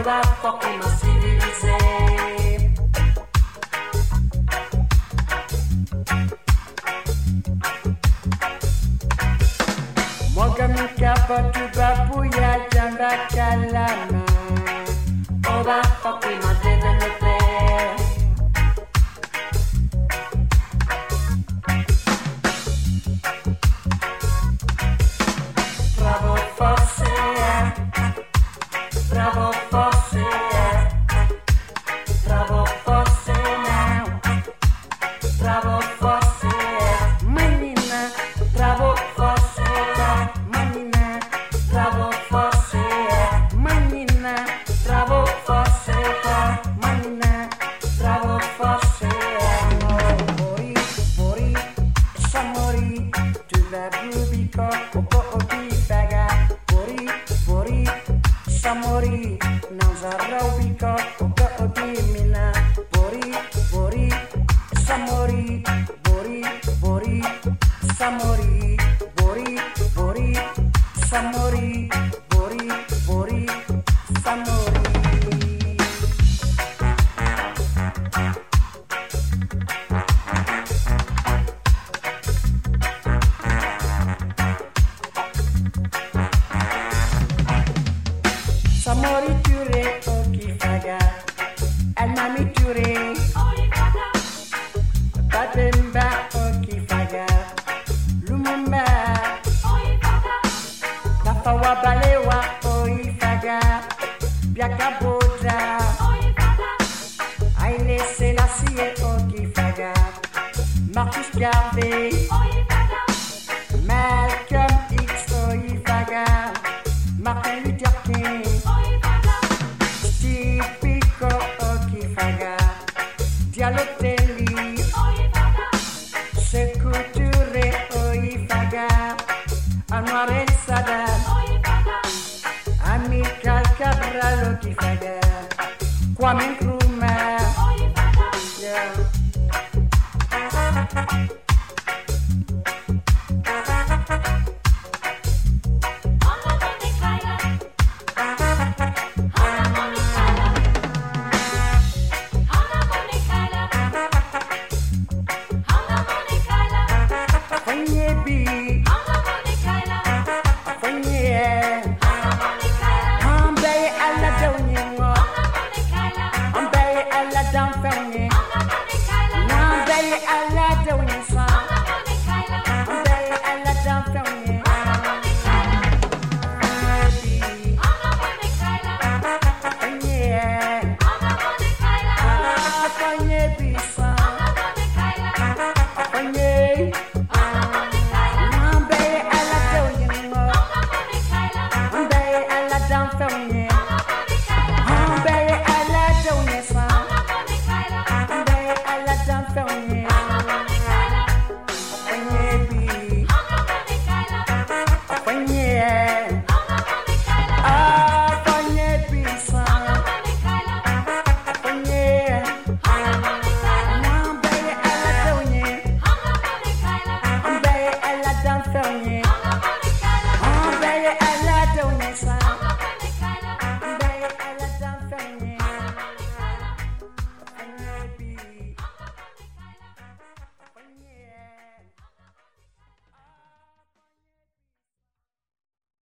va fucking ma civilisé. Moga mi capa tu babuya janga kalana. On va fucking ma développer. Bravo forse, bravo forse, bravo forse now, bravo forse, manina, bravo forse, manina, bravo forse, manina, bravo forse, manina, bravo forse, mori, mori, samori, tu la rubico, Samori, Nazaraubica, Oka Odimina, Bori, Bori, Samori, Bori, Bori, Samori, Bori, Bori, Samori, Bori, Bori, Samori. Samori ture okifaga, almami ture Batemba okifaga, Lumumba Tafawa balewa oifaga, Biakaboda Haile Selassie okifaga, Marcus Garvey Malcolm X oifaga, Martin Luther King Dialotelli, Sekou Touré, Oifaga, Anwar El Sadat, Amilcar Cabral, Okifaga, Kwame Nkrumah, Down